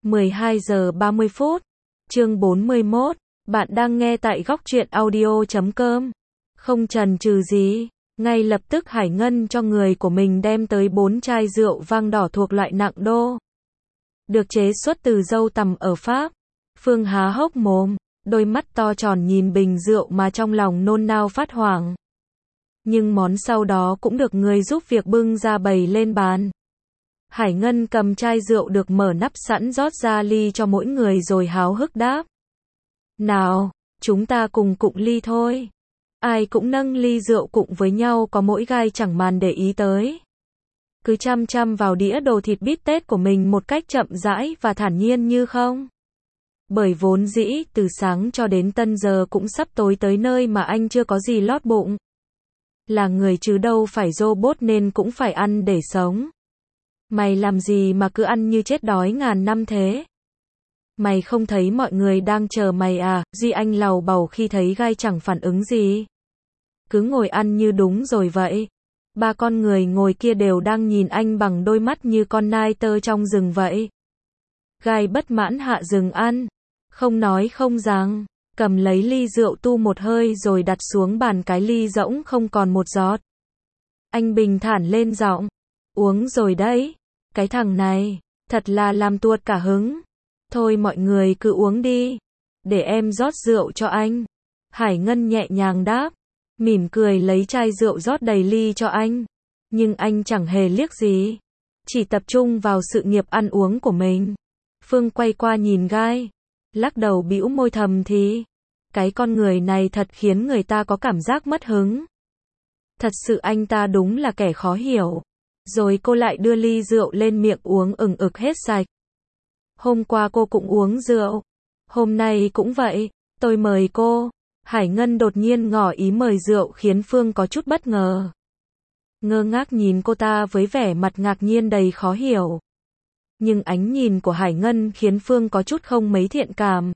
12 giờ 30 phút. Chương 41. Bạn đang nghe tại góc truyện audio.com. Không chần chừ gì, ngay lập tức Hải Ngân cho người của mình đem tới 4 chai rượu vang đỏ thuộc loại nặng đô. Được chế xuất từ dâu tằm ở Pháp. Phương há hốc mồm, đôi mắt to tròn nhìn bình rượu mà trong lòng nôn nao phát hoảng. Nhưng món sau đó cũng được người giúp việc bưng ra bày lên bàn. Hải Ngân cầm chai rượu được mở nắp sẵn rót ra ly cho mỗi người rồi háo hức đáp. Nào, chúng ta cùng cụng ly thôi. Ai cũng nâng ly rượu cụng với nhau, có mỗi Gai chẳng màn để ý tới. Cứ chăm chăm vào đĩa đồ thịt bít tết của mình một cách chậm rãi và thản nhiên như không. Bởi vốn dĩ, từ sáng cho đến tân giờ cũng sắp tối tới nơi mà anh chưa có gì lót bụng. Là người chứ đâu phải robot nên cũng phải ăn để sống. Mày làm gì mà cứ ăn như chết đói ngàn năm thế? Mày không thấy mọi người đang chờ mày à? Duy Anh lầu bầu khi thấy Gai chẳng phản ứng gì. Cứ ngồi ăn như đúng rồi vậy. Ba con người ngồi kia đều đang nhìn anh bằng đôi mắt như con nai tơ trong rừng vậy. Gai bất mãn hạ dừng ăn. Không nói không rằng, cầm lấy ly rượu tu một hơi rồi đặt xuống bàn, cái ly rỗng không còn một giọt. Anh bình thản lên giọng. Uống rồi đấy. Cái thằng này, thật là làm tuột cả hứng. Thôi mọi người cứ uống đi. Để em rót rượu cho anh. Hải Ngân nhẹ nhàng đáp. Mỉm cười lấy chai rượu rót đầy ly cho anh. Nhưng anh chẳng hề liếc gì. Chỉ tập trung vào sự nghiệp ăn uống của mình. Phương quay qua nhìn Gai. Lắc đầu bĩu môi thầm thì. Cái con người này thật khiến người ta có cảm giác mất hứng. Thật sự anh ta đúng là kẻ khó hiểu. Rồi cô lại đưa ly rượu lên miệng uống ừng ực hết sạch. Hôm qua cô cũng uống rượu. Hôm nay cũng vậy. Tôi mời cô. Hải Ngân đột nhiên ngỏ ý mời rượu khiến Phương có chút bất ngờ. Ngơ ngác nhìn cô ta với vẻ mặt ngạc nhiên đầy khó hiểu. Nhưng ánh nhìn của Hải Ngân khiến Phương có chút không mấy thiện cảm.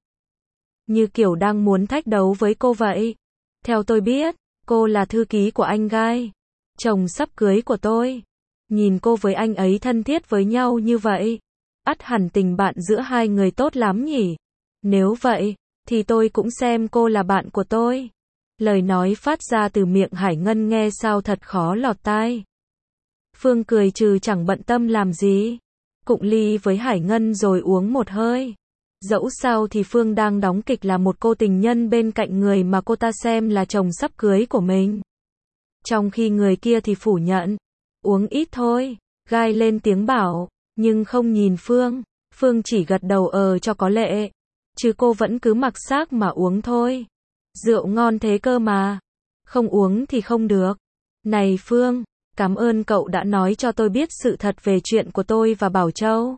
Như kiểu đang muốn thách đấu với cô vậy. Theo tôi biết, cô là thư ký của anh Gai. Chồng sắp cưới của tôi. Nhìn cô với anh ấy thân thiết với nhau như vậy. Ắt hẳn tình bạn giữa hai người tốt lắm nhỉ. Nếu vậy, thì tôi cũng xem cô là bạn của tôi. Lời nói phát ra từ miệng Hải Ngân nghe sao thật khó lọt tai. Phương cười trừ chẳng bận tâm làm gì. Cụng ly với Hải Ngân rồi uống một hơi. Dẫu sao thì Phương đang đóng kịch là một cô tình nhân bên cạnh người mà cô ta xem là chồng sắp cưới của mình. Trong khi người kia thì phủ nhận. Uống ít thôi. Gai lên tiếng bảo. Nhưng không nhìn Phương. Phương chỉ gật đầu cho có lệ. Chứ cô vẫn cứ mặc xác mà uống thôi. Rượu ngon thế cơ mà. Không uống thì không được. Này Phương, cảm ơn cậu đã nói cho tôi biết sự thật về chuyện của tôi và Bảo Châu.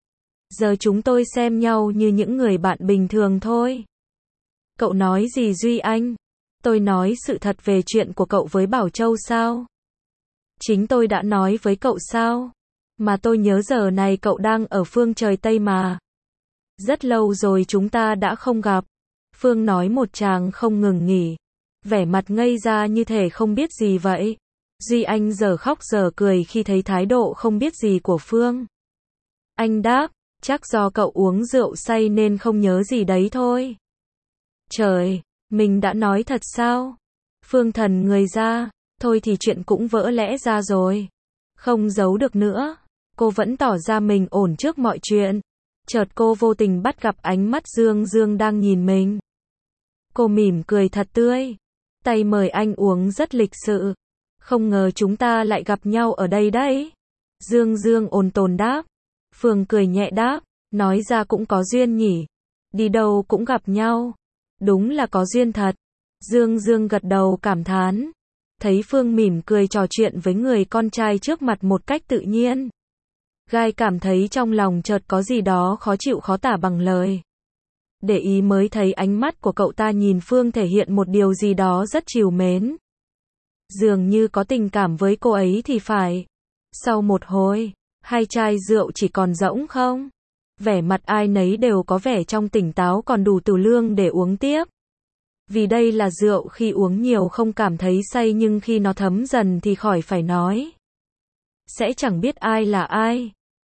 Giờ chúng tôi xem nhau như những người bạn bình thường thôi. Cậu nói gì Duy Anh? Tôi nói sự thật về chuyện của cậu với Bảo Châu sao? Chính tôi đã nói với cậu sao? Mà tôi nhớ giờ này cậu đang ở phương trời Tây mà. Rất lâu rồi chúng ta đã không gặp. Phương nói một tràng không ngừng nghỉ. Vẻ mặt ngây ra như thể không biết gì vậy. Duy Anh giờ khóc giờ cười khi thấy thái độ không biết gì của Phương. Anh đáp, chắc do cậu uống rượu say nên không nhớ gì đấy thôi. Trời, mình đã nói thật sao? Phương thần người ra, thôi thì chuyện cũng vỡ lẽ ra rồi. Không giấu được nữa. Cô vẫn tỏ ra mình ổn trước mọi chuyện. Chợt cô vô tình bắt gặp ánh mắt Dương Dương đang nhìn mình. Cô mỉm cười thật tươi. Tay mời anh uống rất lịch sự. Không ngờ chúng ta lại gặp nhau ở đây đấy. Dương Dương ôn tồn đáp. Phương cười nhẹ đáp. Nói ra cũng có duyên nhỉ. Đi đâu cũng gặp nhau. Đúng là có duyên thật. Dương Dương gật đầu cảm thán. Thấy Phương mỉm cười trò chuyện với người con trai trước mặt một cách tự nhiên. Gai cảm thấy trong lòng chợt có gì đó khó chịu khó tả bằng lời. Để ý mới thấy ánh mắt của cậu ta nhìn Phương thể hiện một điều gì đó rất trìu mến. Dường như có tình cảm với cô ấy thì phải. Sau một hồi, hai chai rượu chỉ còn rỗng không? Vẻ mặt ai nấy đều có vẻ trong tỉnh táo còn đủ tửu lương để uống tiếp. Vì đây là rượu khi uống nhiều không cảm thấy say nhưng khi nó thấm dần thì khỏi phải nói. Sẽ chẳng biết ai là ai.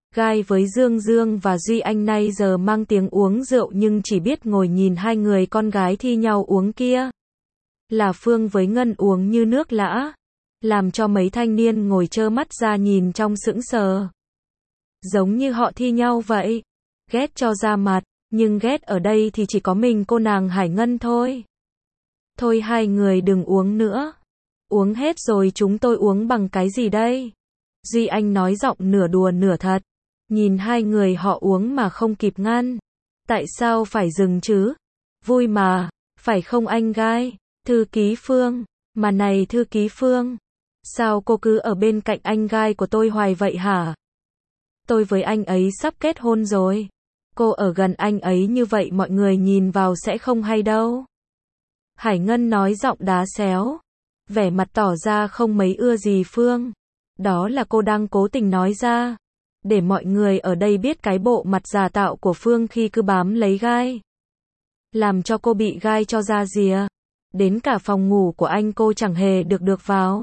Gai với Dương Dương và Duy Anh nay giờ mang tiếng uống rượu nhưng chỉ biết ngồi nhìn hai người con gái thi nhau uống kia. Là Phương với Ngân uống như nước lã, làm cho mấy thanh niên ngồi trơ mắt ra nhìn trong sững sờ. Giống như họ thi nhau vậy. Ghét cho ra mặt, nhưng ghét ở đây thì chỉ có mình cô nàng Hải Ngân thôi. Thôi hai người đừng uống nữa. Uống hết rồi chúng tôi uống bằng cái gì đây? Duy Anh nói giọng nửa đùa nửa thật. Nhìn hai người họ uống mà không kịp ngăn. Tại sao phải dừng chứ? Vui mà, phải không anh Gai? Thư ký Phương, mà này thư ký Phương, sao cô cứ ở bên cạnh anh Gai của tôi hoài vậy hả? Tôi với anh ấy sắp kết hôn rồi. Cô ở gần anh ấy như vậy mọi người nhìn vào sẽ không hay đâu. Hải Ngân nói giọng đá xéo, vẻ mặt tỏ ra không mấy ưa gì Phương. Đó là cô đang cố tình nói ra, để mọi người ở đây biết cái bộ mặt giả tạo của Phương khi cứ bám lấy Gai. Làm cho cô bị Gai cho ra rìa. Đến cả phòng ngủ của anh cô chẳng hề được vào.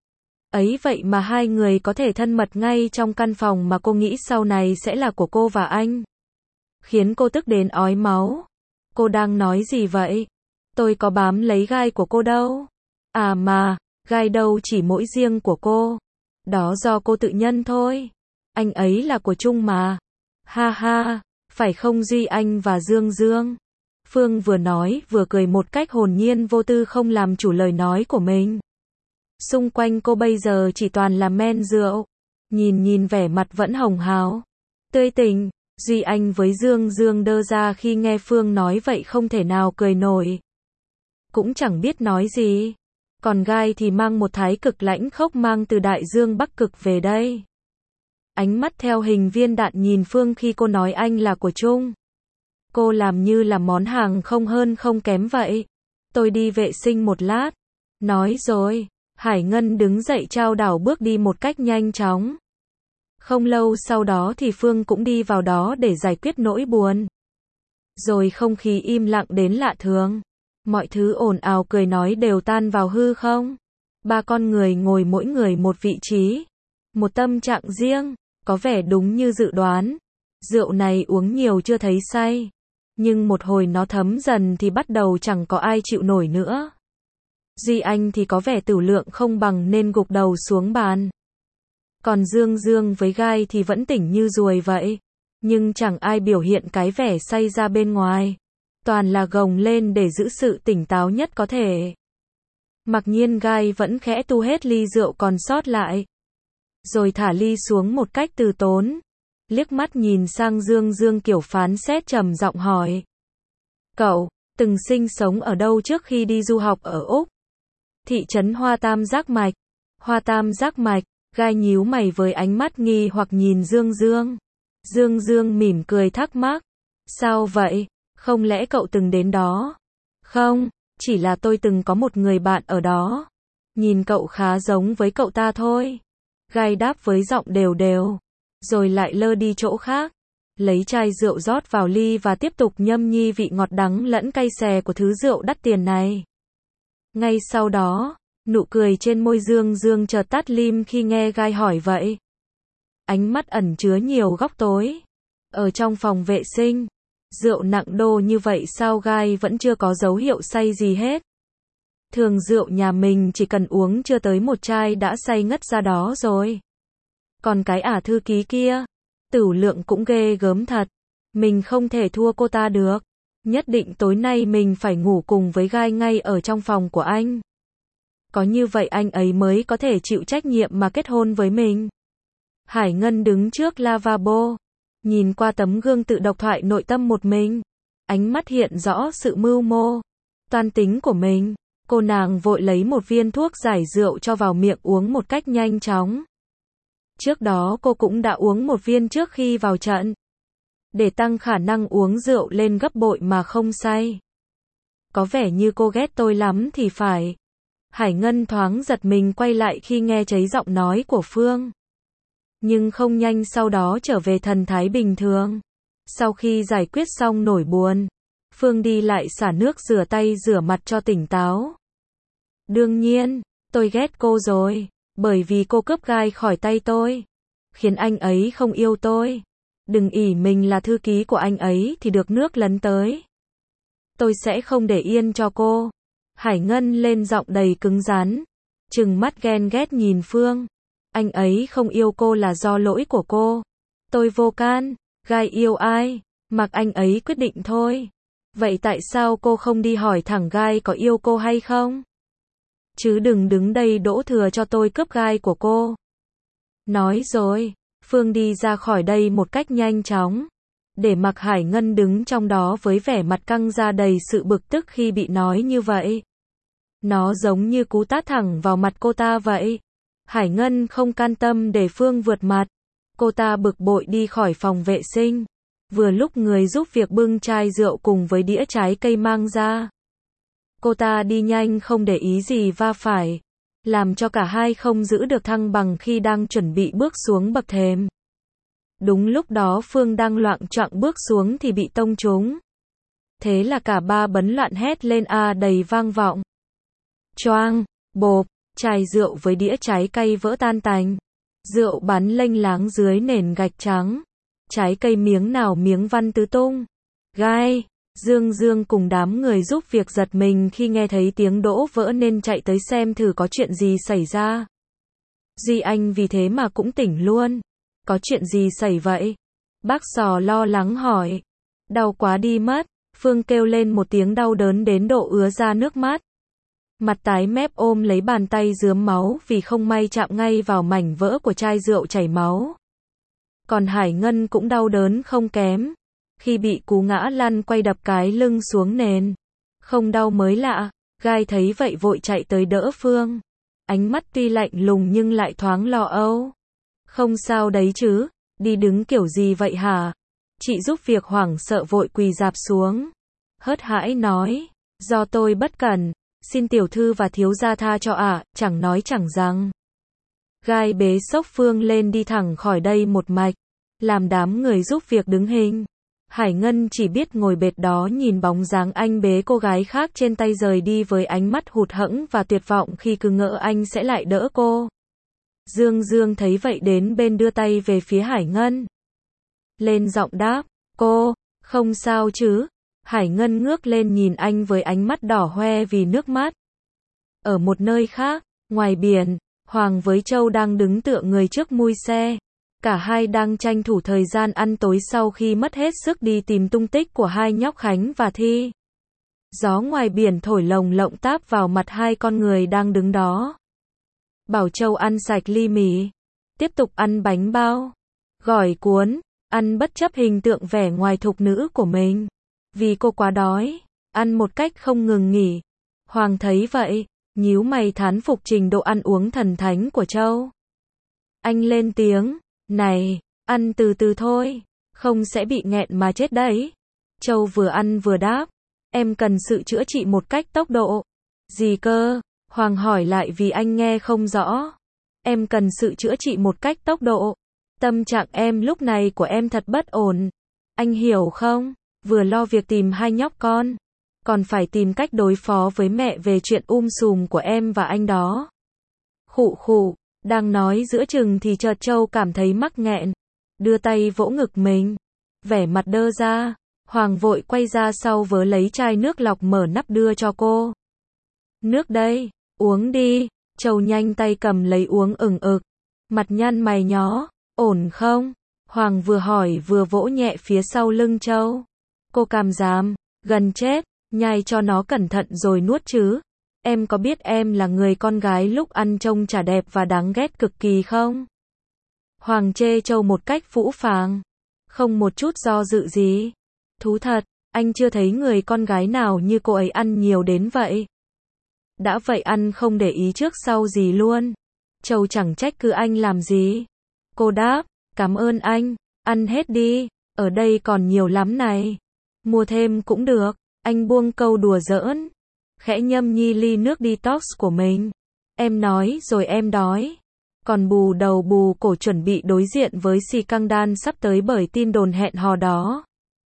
Ấy vậy mà hai người có thể thân mật ngay trong căn phòng mà cô nghĩ sau này sẽ là của cô và anh. Khiến cô tức đến ói máu. Cô đang nói gì vậy? Tôi có bám lấy Gai của cô đâu. À mà, Gai đâu chỉ mỗi riêng của cô. Đó do cô tự nhân thôi. Anh ấy là của chung mà. Ha ha, phải không Duy Anh và Dương Dương? Phương vừa nói vừa cười một cách hồn nhiên vô tư không làm chủ lời nói của mình. Xung quanh cô bây giờ chỉ toàn là men rượu. Nhìn vẻ mặt vẫn hồng hào, tươi tỉnh. Duy Anh với Dương Dương đơ ra khi nghe Phương nói vậy không thể nào cười nổi. Cũng chẳng biết nói gì. Còn Gai thì mang một thái cực lãnh khốc mang từ Đại Dương Bắc Cực về đây. Ánh mắt theo hình viên đạn nhìn Phương khi cô nói anh là của chung. Cô làm như là món hàng không hơn không kém vậy. Tôi đi vệ sinh một lát. Nói rồi, Hải Ngân đứng dậy chao đảo bước đi một cách nhanh chóng. Không lâu sau đó thì Phương cũng đi vào đó để giải quyết nỗi buồn. Rồi không khí im lặng đến lạ thường. Mọi thứ ồn ào cười nói đều tan vào hư không. Ba con người ngồi mỗi người một vị trí. Một tâm trạng riêng, có vẻ đúng như dự đoán. Rượu này uống nhiều chưa thấy say. Nhưng một hồi nó thấm dần thì bắt đầu chẳng có ai chịu nổi nữa. Duy Anh thì có vẻ tửu lượng không bằng nên gục đầu xuống bàn. Còn Dương Dương với Gai thì vẫn tỉnh như ruồi vậy. Nhưng chẳng ai biểu hiện cái vẻ say ra bên ngoài. Toàn là gồng lên để giữ sự tỉnh táo nhất có thể. Mặc nhiên Gai vẫn khẽ tu hết ly rượu còn sót lại. Rồi thả ly xuống một cách từ tốn. Liếc mắt nhìn sang Dương Dương kiểu phán xét trầm giọng hỏi. Cậu, từng sinh sống ở đâu trước khi đi du học ở Úc? Thị trấn Hoa Tam Giác Mạch. Hoa Tam Giác Mạch, Gai nhíu mày với ánh mắt nghi hoặc nhìn Dương Dương. Dương Dương mỉm cười thắc mắc. Sao vậy? Không lẽ cậu từng đến đó? Không, chỉ là tôi từng có một người bạn ở đó. Nhìn cậu khá giống với cậu ta thôi. Gai đáp với giọng đều đều. Rồi lại lơ đi chỗ khác. Lấy chai rượu rót vào ly và tiếp tục nhâm nhi vị ngọt đắng lẫn cay xè của thứ rượu đắt tiền này. Ngay sau đó, nụ cười trên môi Dương Dương chợt tắt lim khi nghe Gai hỏi vậy. Ánh mắt ẩn chứa nhiều góc tối. Ở trong phòng vệ sinh, rượu nặng đô như vậy sao Gai vẫn chưa có dấu hiệu say gì hết. Thường rượu nhà mình chỉ cần uống chưa tới một chai đã say ngất ra đó rồi. Còn cái ả thư ký kia, tửu lượng cũng ghê gớm thật. Mình không thể thua cô ta được. Nhất định tối nay mình phải ngủ cùng với Gai ngay ở trong phòng của anh. Có như vậy anh ấy mới có thể chịu trách nhiệm mà kết hôn với mình. Hải Ngân đứng trước lavabo, nhìn qua tấm gương tự độc thoại nội tâm một mình. Ánh mắt hiện rõ sự mưu mô, toan tính của mình. Cô nàng vội lấy một viên thuốc giải rượu cho vào miệng uống một cách nhanh chóng. Trước đó cô cũng đã uống một viên trước khi vào trận. Để tăng khả năng uống rượu lên gấp bội mà không say. Có vẻ như cô ghét tôi lắm thì phải. Hải Ngân thoáng giật mình quay lại khi nghe thấy giọng nói của Phương. Nhưng không nhanh sau đó trở về thần thái bình thường. Sau khi giải quyết xong nỗi buồn, Phương đi lại xả nước rửa tay rửa mặt cho tỉnh táo. Đương nhiên, tôi ghét cô rồi, bởi vì cô cướp Gai khỏi tay tôi. khiến anh ấy không yêu tôi. Đừng ỷ mình là thư ký của anh ấy thì được nước lấn tới. Tôi sẽ không để yên cho cô. Hải Ngân lên giọng đầy cứng rắn, trừng mắt ghen ghét nhìn Phương. Anh ấy không yêu cô là do lỗi của cô. Tôi vô can, Gai yêu ai, mặc anh ấy quyết định thôi. Vậy tại sao cô không đi hỏi thẳng Gai có yêu cô hay không? Chứ đừng đứng đây đổ thừa cho tôi cướp Gai của cô. Nói rồi, Phương đi ra khỏi đây một cách nhanh chóng, để mặc Hải Ngân đứng trong đó với vẻ mặt căng ra đầy sự bực tức khi bị nói như vậy. Nó giống như cú tát thẳng vào mặt cô ta vậy. Hải Ngân không can tâm để Phương vượt mặt. Cô ta bực bội đi khỏi phòng vệ sinh. Vừa lúc người giúp việc bưng chai rượu cùng với đĩa trái cây mang ra. Cô ta đi nhanh không để ý gì va phải, làm cho cả hai không giữ được thăng bằng khi đang chuẩn bị bước xuống bậc thềm. Đúng lúc đó Phương đang loạng choạng bước xuống thì bị tông trúng. Thế là cả ba bấn loạn hét lên a đầy vang vọng. Choang, bộp, chai rượu với đĩa trái cây vỡ tan tành. Rượu bắn lênh láng dưới nền gạch trắng. Trái cây miếng nào miếng văng tứ tung. Gai, Dương cùng đám người giúp việc giật mình khi nghe thấy tiếng đỗ vỡ nên chạy tới xem thử có chuyện gì xảy ra. Duy Anh vì thế mà cũng tỉnh luôn. Có chuyện gì xảy vậy? Bác Sò lo lắng hỏi. Đau quá đi mất. Phương kêu lên một tiếng đau đớn đến độ ứa ra nước mắt. Mặt tái mép ôm lấy bàn tay rướm máu vì không may chạm ngay vào mảnh vỡ của chai rượu chảy máu. Còn Hải Ngân cũng đau đớn không kém, khi bị cú ngã lăn quay đập cái lưng xuống nền. Không đau mới lạ, Gai thấy vậy vội chạy tới đỡ Phương. Ánh mắt tuy lạnh lùng nhưng lại thoáng lo âu. Không sao đấy chứ, đi đứng kiểu gì vậy hả? Chị giúp việc hoảng sợ vội quỳ rạp xuống. Hớt hãi nói, do tôi bất cẩn, xin tiểu thư và thiếu gia tha cho ạ, chẳng nói chẳng rằng. Gai bế xốc Phương lên đi thẳng khỏi đây một mạch, làm đám người giúp việc đứng hình. Hải Ngân chỉ biết ngồi bệt đó nhìn bóng dáng anh bế cô gái khác trên tay rời đi với ánh mắt hụt hẫng và tuyệt vọng khi cứ ngỡ anh sẽ lại đỡ cô. Dương thấy vậy đến bên đưa tay về phía Hải Ngân. Lên giọng đáp, cô, không sao chứ? Hải Ngân ngước lên nhìn anh với ánh mắt đỏ hoe vì nước mắt. Ở một nơi khác, ngoài biển, Hoàng với Châu đang đứng tựa người trước mui xe. Cả hai đang tranh thủ thời gian ăn tối sau khi mất hết sức đi tìm tung tích của hai nhóc Khánh và Thi. Gió ngoài biển thổi lồng lộng táp vào mặt hai con người đang đứng đó. Bảo Châu ăn sạch ly mì, tiếp tục ăn bánh bao, gỏi cuốn, ăn bất chấp hình tượng vẻ ngoài thục nữ của mình. Vì cô quá đói, ăn một cách không ngừng nghỉ. Hoàng thấy vậy, nhíu mày thán phục trình độ ăn uống thần thánh của Châu. Anh lên tiếng, này, ăn từ từ thôi, không sẽ bị nghẹn mà chết đấy. Châu vừa ăn vừa đáp, em cần sự chữa trị một cách tốc độ. Gì cơ? Hoàng hỏi lại vì anh nghe không rõ. Em cần sự chữa trị một cách tốc độ. Tâm trạng em lúc này của em thật bất ổn. Anh hiểu không? Vừa lo việc tìm hai nhóc con, còn phải tìm cách đối phó với mẹ về chuyện sùm của em và anh đó. Khụ khụ, đang nói giữa chừng thì chợt Châu cảm thấy mắc nghẹn, đưa tay vỗ ngực mình, vẻ mặt đơ ra. Hoàng vội quay ra sau vớ lấy chai nước lọc mở nắp đưa cho cô. Nước đây, uống đi. Châu nhanh tay cầm lấy uống ừng ực, mặt nhăn mày nhó, ổn không? Hoàng vừa hỏi vừa vỗ nhẹ phía sau lưng Châu. Cô cảm giảm, gần chết, nhai cho nó cẩn thận rồi nuốt chứ. Em có biết em là người con gái lúc ăn trông chả đẹp và đáng ghét cực kỳ không? Hoàng chê Châu một cách phũ phàng, không một chút do dự gì. Thú thật, anh chưa thấy người con gái nào như cô ấy ăn nhiều đến vậy. Đã vậy ăn không để ý trước sau gì luôn. Châu chẳng trách cứ anh làm gì. Cô đáp, cảm ơn anh, ăn hết đi, ở đây còn nhiều lắm này. Mua thêm cũng được. Anh buông câu đùa giỡn, khẽ nhâm nhi ly nước detox của mình. Em nói rồi em đói. Còn bù đầu bù cổ chuẩn bị đối diện với Si Căng Đan sắp tới bởi tin đồn hẹn hò đó.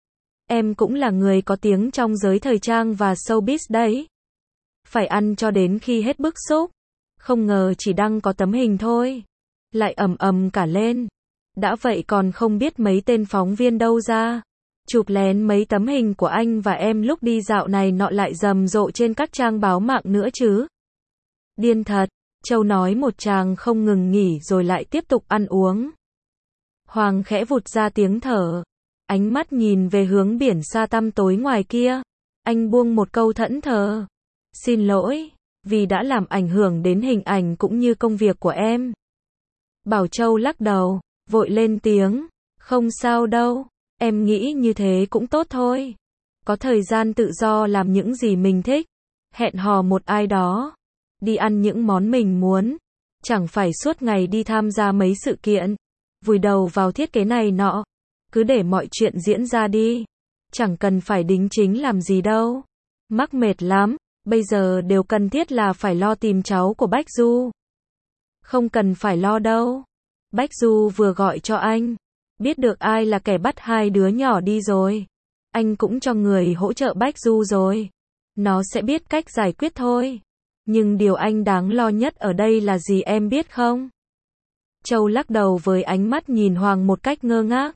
Em cũng là người có tiếng trong giới thời trang và showbiz đấy. Phải ăn cho đến khi hết bức xúc. Không ngờ chỉ đăng có tấm hình thôi, lại ầm ầm cả lên. Đã vậy còn không biết mấy tên phóng viên đâu ra. Chụp lén mấy tấm hình của anh và em lúc đi dạo này nọ lại rầm rộ trên các trang báo mạng nữa chứ. Điên thật, Châu nói một tràng không ngừng nghỉ rồi lại tiếp tục ăn uống. Hoàng khẽ vụt ra tiếng thở. Ánh mắt nhìn về hướng biển xa tăm tối ngoài kia. Anh buông một câu thẫn thờ. Xin lỗi, vì đã làm ảnh hưởng đến hình ảnh cũng như công việc của em. Bảo Châu lắc đầu, vội lên tiếng. Không sao đâu, em nghĩ như thế cũng tốt thôi. Có thời gian tự do làm những gì mình thích. Hẹn hò một ai đó. Đi ăn những món mình muốn. Chẳng phải suốt ngày đi tham gia mấy sự kiện. Vùi đầu vào thiết kế này nọ. Cứ để mọi chuyện diễn ra đi. Chẳng cần phải đính chính làm gì đâu. Mắc mệt lắm. Bây giờ đều cần thiết là phải lo tìm cháu của Bách Du. Không cần phải lo đâu. Bách Du vừa gọi cho anh. Biết được ai là kẻ bắt hai đứa nhỏ đi rồi. Anh cũng cho người hỗ trợ Bách Du rồi. Nó sẽ biết cách giải quyết thôi. Nhưng điều anh đáng lo nhất ở đây là gì em biết không? Châu lắc đầu với ánh mắt nhìn Hoàng một cách ngơ ngác.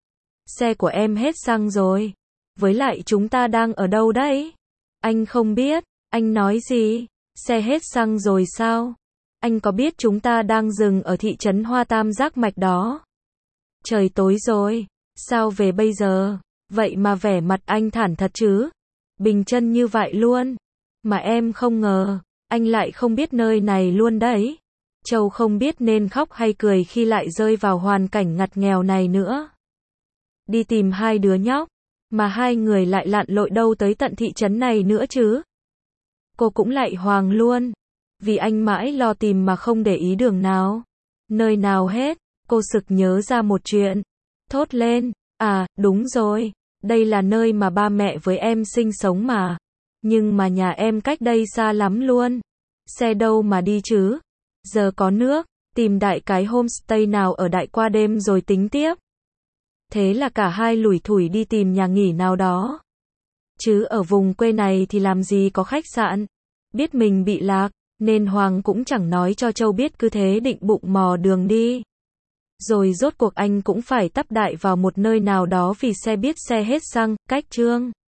Xe của em hết xăng rồi. Với lại chúng ta đang ở đâu đấy? Anh không biết. Anh nói gì? Xe hết xăng rồi sao? Anh có biết chúng ta đang dừng ở thị trấn Hoa Tam Giác Mạch đó? Trời tối rồi. Sao về bây giờ? Vậy mà vẻ mặt anh thản thật chứ? Bình chân như vậy luôn. Mà em không ngờ. Anh lại không biết nơi này luôn đấy. Châu không biết nên khóc hay cười khi lại rơi vào hoàn cảnh ngặt nghèo này nữa. Đi tìm hai đứa nhóc. Mà hai người lại lặn lội đâu tới tận thị trấn này nữa chứ? Cô cũng lại Hoàng luôn. Vì anh mãi lo tìm mà không để ý đường nào. Nơi nào hết. Cô sực nhớ ra một chuyện. Thốt lên. À, đúng rồi. Đây là nơi mà ba mẹ với em sinh sống mà. Nhưng mà nhà em cách đây xa lắm luôn. Xe đâu mà đi chứ? Giờ có nước. Tìm đại cái homestay nào ở đại qua đêm rồi tính tiếp. Thế là cả hai lủi thủi đi tìm nhà nghỉ nào đó. Chứ ở vùng quê này thì làm gì có khách sạn. Biết mình bị lạc, nên Hoàng cũng chẳng nói cho Châu biết, cứ thế định bụng mò đường đi. Rồi rốt cuộc anh cũng phải tấp đại vào một nơi nào đó vì xe biết xe hết xăng, cách Trương